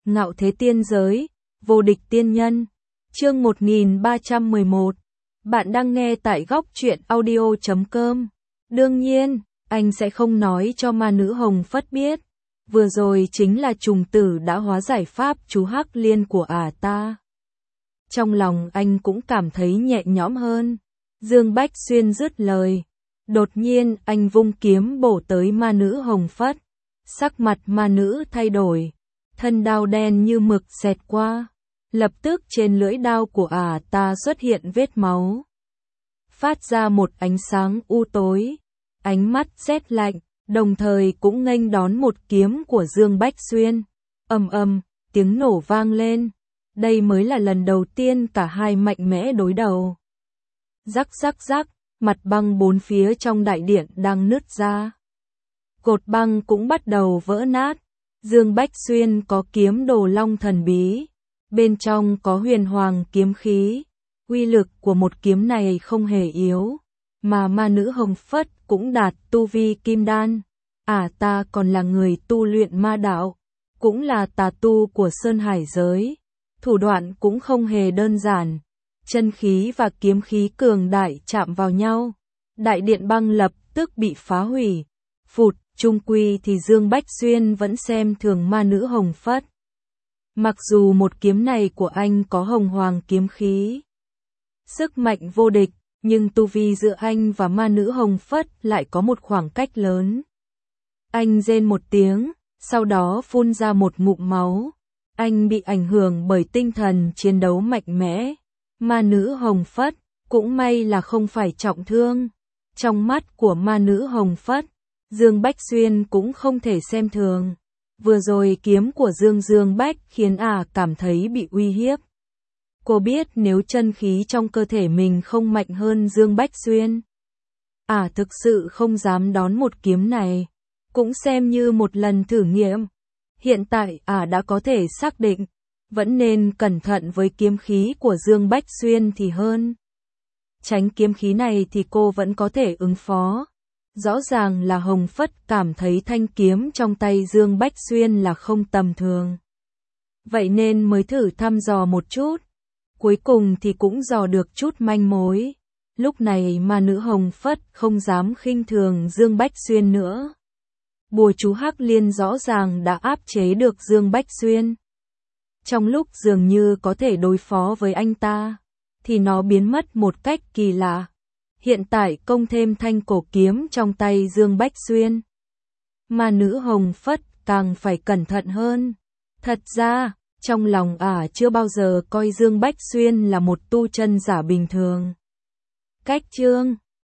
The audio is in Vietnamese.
Ngạo thế tiên giới, vô địch tiên nhân. Chương 1311. Bạn đang nghe tại góc truyện audio.com. Đương nhiên, anh sẽ không nói cho ma nữ Hồng Phất biết. Vừa rồi chính là trùng tử đã hóa giải pháp chú Hắc Liên của ta. Trong lòng anh cũng cảm thấy nhẹ nhõm hơn. Dương Bách Xuyên dứt lời. Đột nhiên anh vung kiếm bổ tới ma nữ Hồng Phất. Sắc mặt ma nữ thay đổi. Thân đao đen như mực xẹt qua. Lập tức trên lưỡi đao của ta xuất hiện vết máu. Phát ra một ánh sáng u tối. Ánh mắt rét lạnh, đồng thời cũng nghênh đón một kiếm của Dương Bách Xuyên. Ầm ầm, tiếng nổ vang lên. Đây mới là lần đầu tiên cả hai mạnh mẽ đối đầu. Rắc rắc rắc, mặt băng bốn phía trong đại điện đang nứt ra. Cột băng cũng bắt đầu vỡ nát. Dương Bách Xuyên có kiếm đồ long thần bí. Bên trong có huyền hoàng kiếm khí. Uy lực của một kiếm này không hề yếu. Mà ma nữ Hồng Phất cũng đạt tu vi kim đan. Ta còn là người tu luyện ma đạo. Cũng là tà tu của Sơn Hải giới. Thủ đoạn cũng không hề đơn giản. Chân khí và kiếm khí cường đại chạm vào nhau. Đại điện băng lập tức bị phá hủy. Phụt, chung quy thì Dương Bách Xuyên vẫn xem thường ma nữ Hồng Phất. Mặc dù một kiếm này của anh có hồng hoàng kiếm khí. Sức mạnh vô địch, nhưng tu vi giữa anh và ma nữ Hồng Phất lại có một khoảng cách lớn. Anh rên một tiếng, sau đó phun ra một ngụm máu. Anh bị ảnh hưởng bởi tinh thần chiến đấu mạnh mẽ. Ma nữ Hồng Phất, cũng may là không phải trọng thương. Trong mắt của ma nữ Hồng Phất, Dương Bách Xuyên cũng không thể xem thường. Vừa rồi kiếm của Dương Bách khiến cảm thấy bị uy hiếp. Cô biết nếu chân khí trong cơ thể mình không mạnh hơn Dương Bách Xuyên, thực sự không dám đón một kiếm này. Cũng xem như một lần thử nghiệm. Hiện tại đã có thể xác định, vẫn nên cẩn thận với kiếm khí của Dương Bách Xuyên thì hơn. Tránh kiếm khí này thì cô vẫn có thể ứng phó. Rõ ràng là Hồng Phất cảm thấy thanh kiếm trong tay Dương Bách Xuyên là không tầm thường. Vậy nên mới thử thăm dò một chút. Cuối cùng thì cũng dò được chút manh mối. Lúc này ma nữ Hồng Phất không dám khinh thường Dương Bách Xuyên nữa. Bùa chú Hắc Liên rõ ràng đã áp chế được Dương Bách Xuyên. Trong lúc dường như có thể đối phó với anh ta, thì nó biến mất một cách kỳ lạ. Hiện tại công thêm thanh cổ kiếm trong tay Dương Bách Xuyên. Ma nữ Hồng Phất càng phải cẩn thận hơn. Thật ra, trong lòng chưa bao giờ coi Dương Bách Xuyên là một tu chân giả bình thường. Cách chương